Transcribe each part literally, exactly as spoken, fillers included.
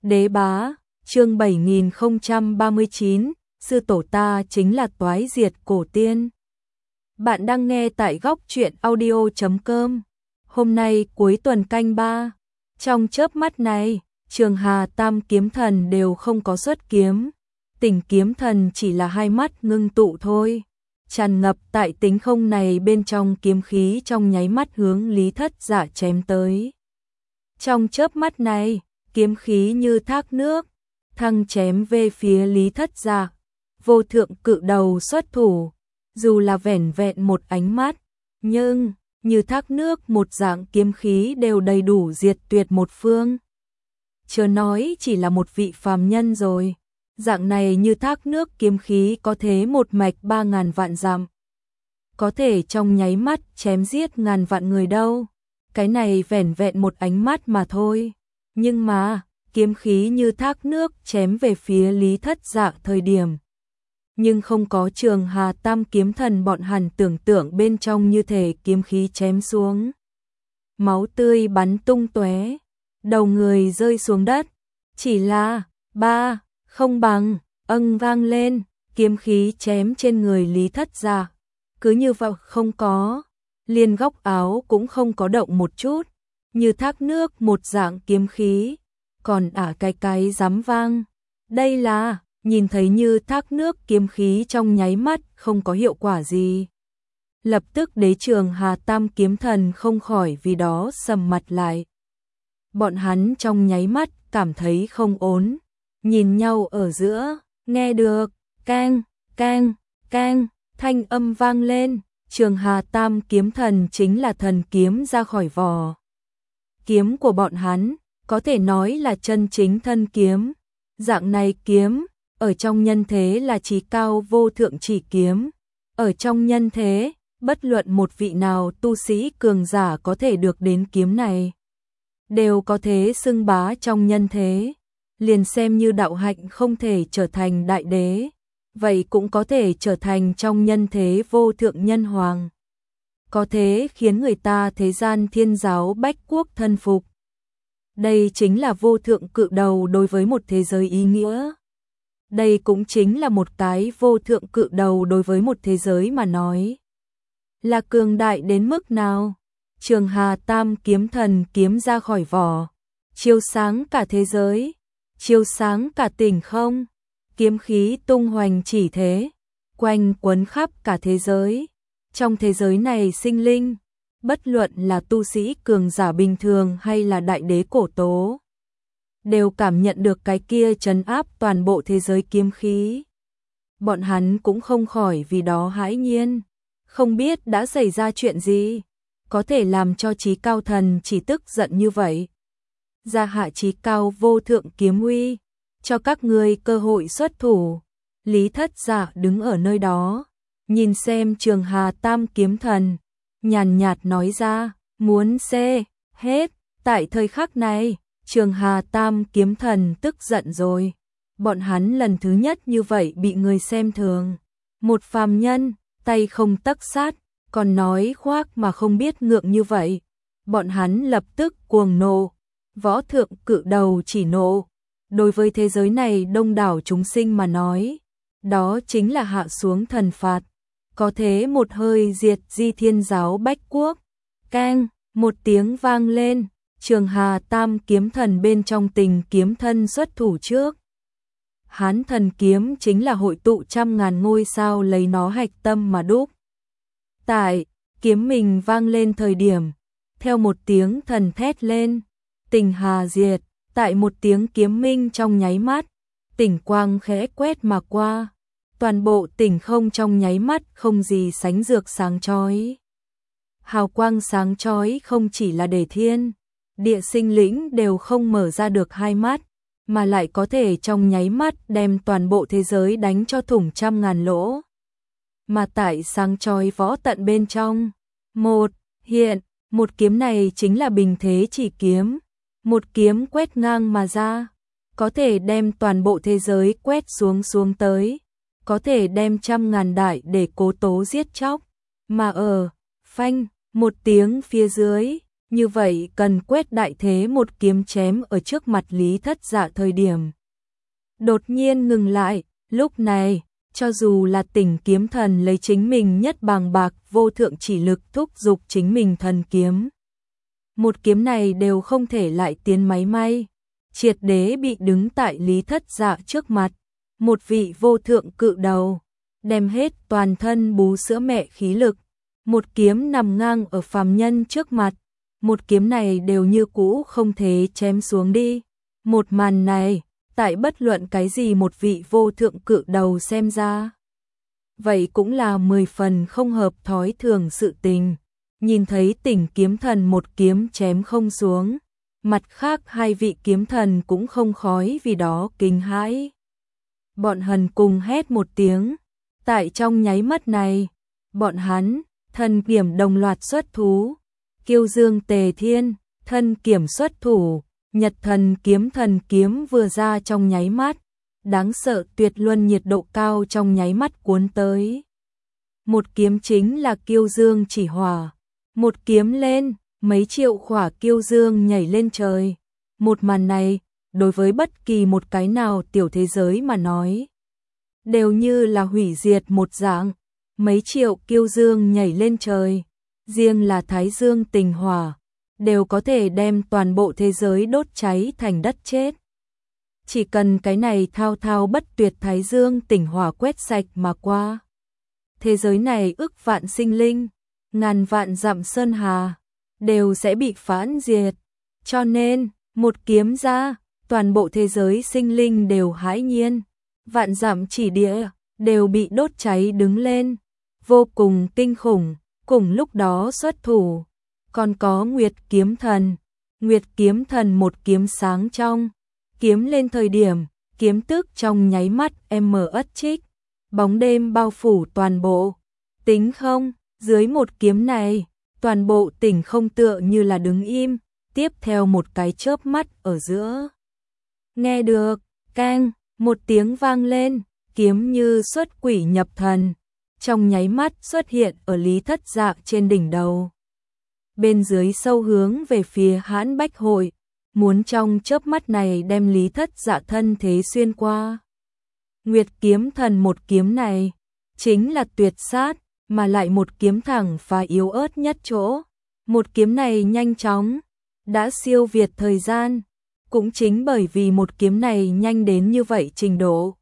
Đế bá, chương bảy nghìn không trăm ba mươi chín, sư tổ ta chính là toái diệt cổ tiên. Bạn đang nghe tại góc truyện audio chấm com. Hôm nay cuối tuần canh ba, trong chớp mắt này, Trường Hà Tam kiếm thần đều không có xuất kiếm. Tỉnh kiếm thần chỉ là hai mắt ngưng tụ thôi. Tràn ngập tại tính không này bên trong kiếm khí trong nháy mắt hướng Lý Thất Dạ chém tới. Trong chớp mắt này, kiếm khí như thác nước, thăng chém về phía Lý Thất Dạ. Vô thượng cự đầu xuất thủ, dù là vẻn vẹn một ánh mắt, nhưng như thác nước một dạng kiếm khí đều đầy đủ diệt tuyệt một phương. Chớ nói chỉ là một vị phàm nhân rồi, dạng này như thác nước kiếm khí có thế một mạch ba ngàn vạn dặm. Có thể trong nháy mắt chém giết ngàn vạn người đâu, cái này vẻn vẹn một ánh mắt mà thôi. Nhưng mà, kiếm khí như thác nước chém về phía Lý Thất Dạ thời điểm. Nhưng không có Trường Hà Tam kiếm thần bọn hẳn tưởng tượng bên trong như thể kiếm khí chém xuống. Máu tươi bắn tung tóe, đầu người rơi xuống đất. Chỉ là, ba, không bằng, âng vang lên, kiếm khí chém trên người Lý Thất Dạ. Cứ như vậy không có, liền góc áo cũng không có động một chút, như thác nước một dạng kiếm khí, còn ả cái cái dám vang. Đây là, nhìn thấy như thác nước kiếm khí trong nháy mắt không có hiệu quả gì. Lập tức đế Trường Hà Tam kiếm thần không khỏi vì đó sầm mặt lại. Bọn hắn trong nháy mắt cảm thấy không ổn, nhìn nhau ở giữa, nghe được, keng, keng, keng, thanh âm vang lên, Trường Hà Tam kiếm thần chính là thần kiếm ra khỏi vỏ. Kiếm của bọn hắn, có thể nói là chân chính thân kiếm. Dạng này kiếm, ở trong nhân thế là chí cao vô thượng chỉ kiếm. Ở trong nhân thế, bất luận một vị nào tu sĩ cường giả có thể được đến kiếm này, đều có thế xưng bá trong nhân thế. Liền xem như đạo hạnh không thể trở thành đại đế, vậy cũng có thể trở thành trong nhân thế vô thượng nhân hoàng. Có thế khiến người ta thế gian thiên giáo bách quốc thân phục. Đây chính là vô thượng cự đầu đối với một thế giới ý nghĩa. Đây cũng chính là một cái vô thượng cự đầu đối với một thế giới mà nói. Là cường đại đến mức nào? Trường Hà Tam kiếm thần kiếm ra khỏi vỏ, chiếu sáng cả thế giới, chiếu sáng cả tỉnh không. Kiếm khí tung hoành chỉ thế, quanh quấn khắp cả thế giới. Trong thế giới này sinh linh, bất luận là tu sĩ cường giả bình thường hay là đại đế cổ tố, đều cảm nhận được cái kia trấn áp toàn bộ thế giới kiếm khí. Bọn hắn cũng không khỏi vì đó hãi nhiên, không biết đã xảy ra chuyện gì, có thể làm cho chí cao thần chỉ tức giận như vậy. Gia hạ chí cao vô thượng kiếm uy, cho các ngươi cơ hội xuất thủ. Lý Thất Dạ đứng ở nơi đó, nhìn xem Trường Hà Tam kiếm thần, nhàn nhạt nói ra, muốn xê, hết. Tại thời khắc này, Trường Hà Tam kiếm thần tức giận rồi. Bọn hắn lần thứ nhất như vậy bị người xem thường. Một phàm nhân, tay không tấc sát, còn nói khoác mà không biết ngượng như vậy. Bọn hắn lập tức cuồng nộ, võ thượng cự đầu chỉ nộ. Đối với thế giới này đông đảo chúng sinh mà nói, đó chính là hạ xuống thần phạt. Có thế một hơi diệt di thiên giáo bách quốc. Keng, một tiếng vang lên, Trường Hà Tam kiếm thần bên trong tình kiếm thân xuất thủ trước. Hán thần kiếm chính là hội tụ trăm ngàn ngôi sao lấy nó hạch tâm mà đúc. Tại, kiếm mình vang lên thời điểm, theo một tiếng thần thét lên, tình hà diệt. Tại một tiếng kiếm minh trong nháy mắt, tỉnh quang khẽ quét mà qua, toàn bộ tỉnh không trong nháy mắt không gì sánh dược sáng chói. Hào quang sáng chói không chỉ là để thiên, địa sinh lĩnh đều không mở ra được hai mắt, mà lại có thể trong nháy mắt đem toàn bộ thế giới đánh cho thủng trăm ngàn lỗ. Mà tại sáng chói võ tận bên trong, một, hiện, một kiếm này chính là bình thế chỉ kiếm. Một kiếm quét ngang mà ra, có thể đem toàn bộ thế giới quét xuống xuống tới, có thể đem trăm ngàn đại để cố tố giết chóc, mà ở, phanh, một tiếng phía dưới, Như vậy cần quét đại thế một kiếm chém ở trước mặt Lý Thất Dạ thời điểm. Đột nhiên ngừng lại, lúc này, cho dù là Tỉnh kiếm thần lấy chính mình nhất bàng bạc vô thượng chỉ lực thúc giục chính mình thần kiếm. Một kiếm này đều không thể lại tiến máy may, triệt đế bị đứng tại Lý Thất Dạ trước mặt, một vị vô thượng cự đầu, đem hết toàn thân bú sữa mẹ khí lực, một kiếm nằm ngang ở phàm nhân trước mặt, một kiếm này đều như cũ không thể chém xuống đi. Một màn này, tại bất luận cái gì một vị vô thượng cự đầu xem ra, vậy cũng là mười phần không hợp thói thường sự tình. Nhìn thấy Tỉnh kiếm thần một kiếm chém không xuống, mặt khác hai vị kiếm thần cũng không khói vì đó kinh hãi. Bọn hắn cùng hét một tiếng, tại trong nháy mắt này, bọn hắn, thần kiểm đồng loạt xuất thú, Kiêu Dương Tề Thiên, thân kiểm xuất thủ, Nhật Thần kiếm thần kiếm vừa ra trong nháy mắt, đáng sợ tuyệt luân nhiệt độ cao trong nháy mắt cuốn tới. Một kiếm chính là Kiêu Dương chỉ hỏa, một kiếm lên, mấy triệu khỏa Kiêu Dương nhảy lên trời. Một màn này, đối với bất kỳ một cái nào tiểu thế giới mà nói, đều như là hủy diệt một dạng. Mấy triệu Kiêu Dương nhảy lên trời, riêng là Thái Dương tình hỏa, đều có thể đem toàn bộ thế giới đốt cháy thành đất chết. Chỉ cần cái này thao thao bất tuyệt Thái Dương tình hỏa quét sạch mà qua, thế giới này ức vạn sinh linh, ngàn vạn dặm sơn hà, đều sẽ bị phản diệt. Cho nên, một kiếm ra, toàn bộ thế giới sinh linh đều hãi nhiên, vạn dặm chỉ địa, đều bị đốt cháy đứng lên, vô cùng kinh khủng. Cùng lúc đó xuất thủ, còn có Nguyệt kiếm thần. Nguyệt kiếm thần một kiếm sáng trong, kiếm lên thời điểm, kiếm tức trong nháy mắt em mở ất trích, bóng đêm bao phủ toàn bộ. Tính không, dưới một kiếm này, toàn bộ Tỉnh không tựa như là đứng im, tiếp theo một cái chớp mắt ở giữa. Nghe được, keng, một tiếng vang lên, kiếm như xuất quỷ nhập thần, trong nháy mắt xuất hiện ở Lý Thất Dạ trên đỉnh đầu. Bên dưới sâu hướng về phía Hãn Bách Hội, muốn trong chớp mắt này đem Lý Thất Dạ thân thế xuyên qua. Nguyệt kiếm thần một kiếm này, chính là tuyệt sát, mà lại một kiếm thẳng và yếu ớt nhất chỗ. Một kiếm này nhanh chóng, đã siêu việt thời gian, cũng chính bởi vì một kiếm này nhanh đến như vậy trình độ,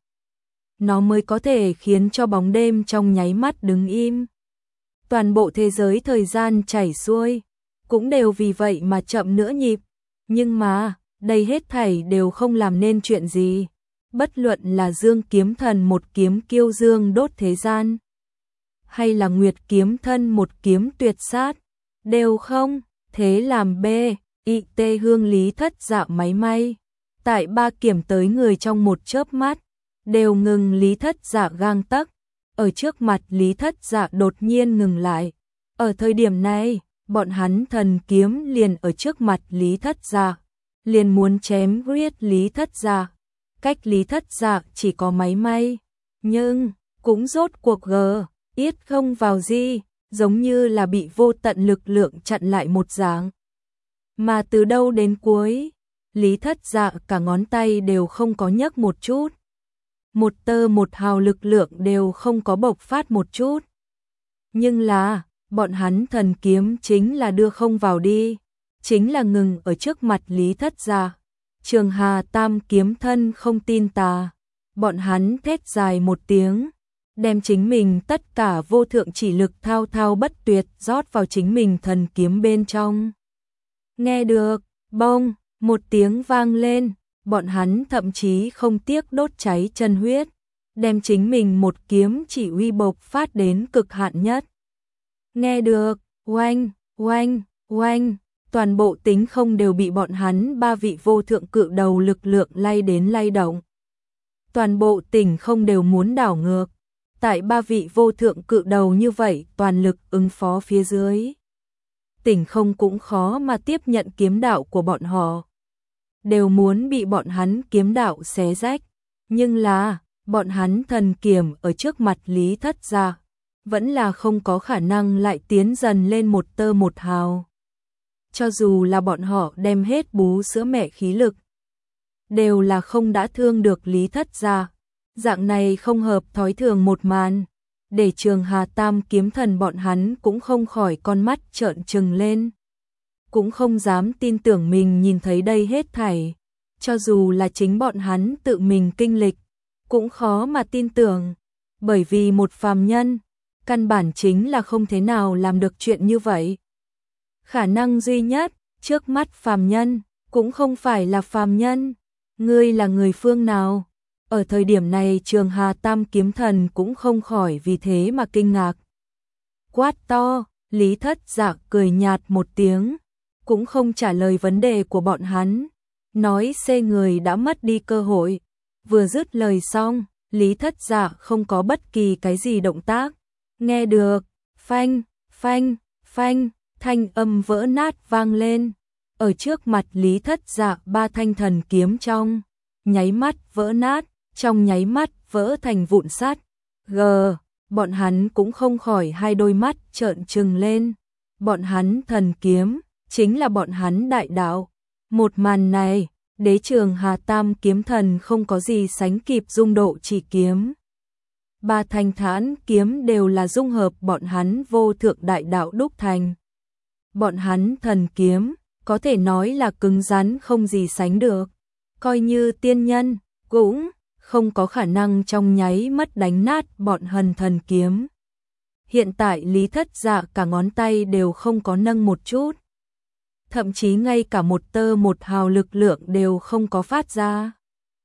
nó mới có thể khiến cho bóng đêm trong nháy mắt đứng im. Toàn bộ thế giới thời gian chảy xuôi, cũng đều vì vậy mà chậm nửa nhịp. Nhưng mà, đây hết thảy đều không làm nên chuyện gì. Bất luận là Dương kiếm thần một kiếm Kiêu Dương đốt thế gian, hay là Nguyệt kiếm thân một kiếm tuyệt sát, đều không thế làm bê, y tê hương Lý Thất Dạ máy may. Tại ba kiểm tới người trong một chớp mắt, đều ngừng Lý Thất Dạ gang tấc. Ở trước mặt Lý Thất Dạ đột nhiên ngừng lại. Ở thời điểm này, bọn hắn thần kiếm liền ở trước mặt Lý Thất Dạ, liền muốn chém giết Lý Thất Dạ. Cách Lý Thất Dạ chỉ có máy may, nhưng cũng rốt cuộc gờ, yết không vào gì, giống như là bị vô tận lực lượng chặn lại một dạng. Mà từ đâu đến cuối, Lý Thất Dạ cả ngón tay đều không có nhấc một chút. Một tơ một hào lực lượng đều không có bộc phát một chút. Nhưng là, bọn hắn thần kiếm chính là đưa không vào đi, chính là ngừng ở trước mặt Lý Thất Dạ. Trường Hà Tam kiếm thân không tin tà, bọn hắn thét dài một tiếng, đem chính mình tất cả vô thượng chỉ lực thao thao bất tuyệt rót vào chính mình thần kiếm bên trong. Nghe được, bông, một tiếng vang lên, bọn hắn thậm chí không tiếc đốt cháy chân huyết, đem chính mình một kiếm chỉ uy bộc phát đến cực hạn nhất. Nghe được, oanh, oanh, oanh, toàn bộ tính không đều bị bọn hắn ba vị vô thượng cự đầu lực lượng lay đến lay động. Toàn bộ tỉnh không đều muốn đảo ngược, tại ba vị vô thượng cự đầu như vậy toàn lực ứng phó phía dưới. Tỉnh không cũng khó mà tiếp nhận kiếm đạo của bọn họ, đều muốn bị bọn hắn kiếm đạo xé rách, nhưng là, bọn hắn thần kiểm ở trước mặt Lý Thất Dạ, vẫn là không có khả năng lại tiến dần lên một tơ một hào. cho dù là bọn họ đem hết bú sữa mẹ khí lực, đều là không đã thương được Lý Thất Dạ. Dạng này không hợp thói thường một màn, để Trường Hà Tam Kiếm Thần bọn hắn cũng không khỏi con mắt trợn trừng lên. Cũng không dám tin tưởng mình nhìn thấy đây hết thảy, cho dù là chính bọn hắn tự mình kinh lịch, cũng khó mà tin tưởng, bởi vì một phàm nhân, căn bản chính là không thế nào làm được chuyện như vậy. Khả năng duy nhất, trước mắt phàm nhân, cũng không phải là phàm nhân, ngươi là người phương nào? Ở thời điểm này Trường Hà Tam Kiếm Thần cũng không khỏi vì thế mà kinh ngạc. Quát to, Lý Thất Dạ cười nhạt một tiếng, cũng không trả lời vấn đề của bọn hắn, nói xê người đã mất đi cơ hội. Vừa dứt lời xong, Lý Thất Dạ không có bất kỳ cái gì động tác, nghe được, phanh, phanh, phanh, thanh âm vỡ nát vang lên. Ở trước mặt Lý Thất Dạ ba thanh thần kiếm trong nháy mắt vỡ nát, trong nháy mắt vỡ thành vụn sắt. G, bọn hắn cũng không khỏi hai đôi mắt trợn trừng lên. Bọn hắn thần kiếm, chính là bọn hắn đại đạo. Một màn này, Đế Trường Hà Tam Kiếm Thần không có gì sánh kịp dung độ chỉ kiếm. Ba thanh thản kiếm đều là dung hợp bọn hắn vô thượng đại đạo đúc thành. Bọn hắn thần kiếm, có thể nói là cứng rắn không gì sánh được. Coi như tiên nhân, cũng không có khả năng trong nháy mắt đánh nát bọn hần thần kiếm. Hiện tại Lý Thất Dạ cả ngón tay đều không có nâng một chút. Thậm chí ngay cả một tơ một hào lực lượng đều không có phát ra.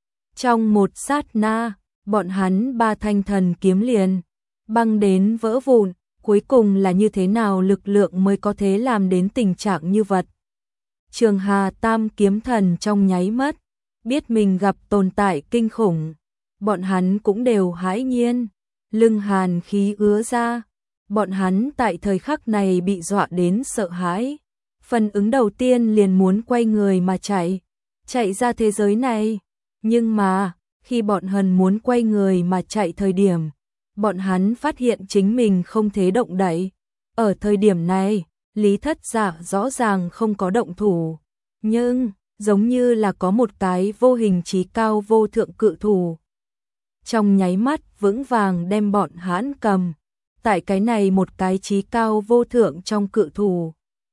Trong một sát na, bọn hắn ba thanh thần kiếm liền băng đến vỡ vụn, cuối cùng là như thế nào lực lượng mới có thể làm đến tình trạng như vậy. Trường Hà Tam Kiếm Thần trong nháy mắt, biết mình gặp tồn tại kinh khủng, bọn hắn cũng đều hãi nhiên, lưng hàn khí ứa ra, bọn hắn tại thời khắc này bị dọa đến sợ hãi. Phần ứng đầu tiên liền muốn quay người mà chạy, chạy ra thế giới này, nhưng mà, khi bọn hắn muốn quay người mà chạy thời điểm, bọn hắn phát hiện chính mình không thể động đậy. Ở thời điểm này, Lý Thất Dạ rõ ràng không có động thủ, nhưng giống như là có một cái vô hình trí cao vô thượng cự thủ. Trong nháy mắt vững vàng đem bọn hắn cầm, tại cái này một cái trí cao vô thượng trong cự thủ.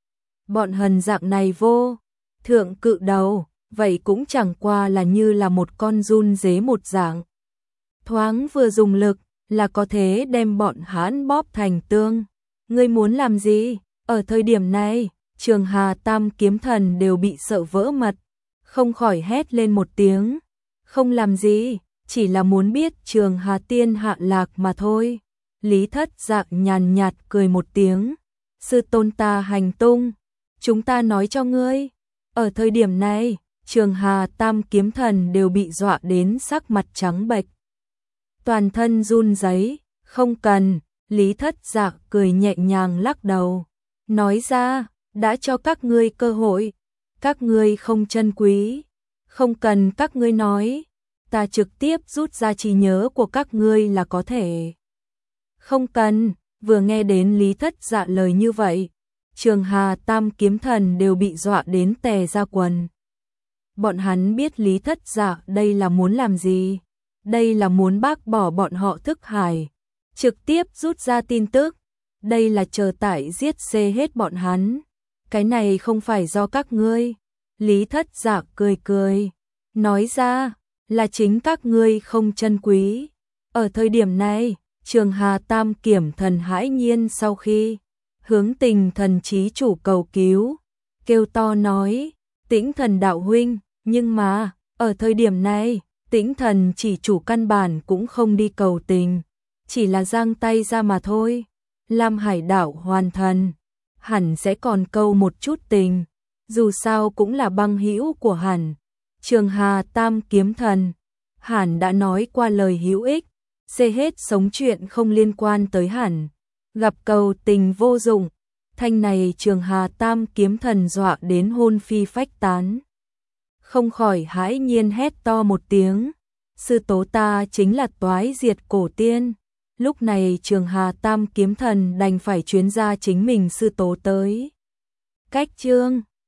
Bọn hần dạng này vô thượng cự đầu, vậy cũng chẳng qua là như là một con run dế một dạng. Thoáng vừa dùng lực, là có thể đem bọn hắn bóp thành tương. Ngươi muốn làm gì? Ở thời điểm này, Trường Hà Tam Kiếm Thần đều bị sợ vỡ mật, không khỏi hét lên một tiếng. Không làm gì, chỉ là muốn biết Trường Hà Tiên hạ lạc mà thôi. Lý Thất Dạ nhàn nhạt cười một tiếng. Sư tôn ta hành tung, chúng ta nói cho ngươi. Ở thời điểm này, Trường Hà Tam Kiếm Thần đều bị dọa đến sắc mặt trắng bệch, toàn thân run rẩy. Không cần. Lý Thất Dạ cười nhẹ nhàng lắc đầu, nói ra, đã cho các ngươi cơ hội, các ngươi không trân quý, không cần các ngươi nói, ta trực tiếp rút ra trí nhớ của các ngươi là có thể. Không cần. Vừa nghe đến Lý Thất Dạ lời như vậy, Trường Hà Tam Kiếm Thần đều bị dọa đến tè ra quần. Bọn hắn biết Lý Thất Dạ đây là muốn làm gì, đây là muốn bác bỏ bọn họ thức hải, trực tiếp rút ra tin tức, đây là chờ tải giết xê hết bọn hắn. Cái này không phải do các ngươi. Lý Thất Dạ cười cười, nói ra, là chính các ngươi không trân quý. Ở thời điểm này, Trường Hà Tam Kiếm Thần hãi nhiên sau khi hướng Tình Thần Chí Chủ cầu cứu, kêu to nói, Tĩnh Thần đạo huynh, nhưng mà, ở thời điểm này, Tĩnh Thần Chỉ Chủ căn bản cũng không đi cầu tình, chỉ là giang tay ra mà thôi. Lam Hải Đảo Hoàn Thần hẳn sẽ còn câu một chút tình, dù sao cũng là băng hữu của hẳn. Trường Hà Tam Kiếm Thần hẳn đã nói qua lời hữu ích, xê hết sống chuyện không liên quan tới hẳn, gặp cầu tình vô dụng. Thanh này Trường Hà Tam Kiếm Thần dọa đến hôn phi phách tán, không khỏi hãi nhiên hét to một tiếng, sư tố ta chính là toái diệt cổ tiên. Lúc này Trường Hà Tam Kiếm Thần đành phải chuyến ra chính mình sư tố tới. cách chương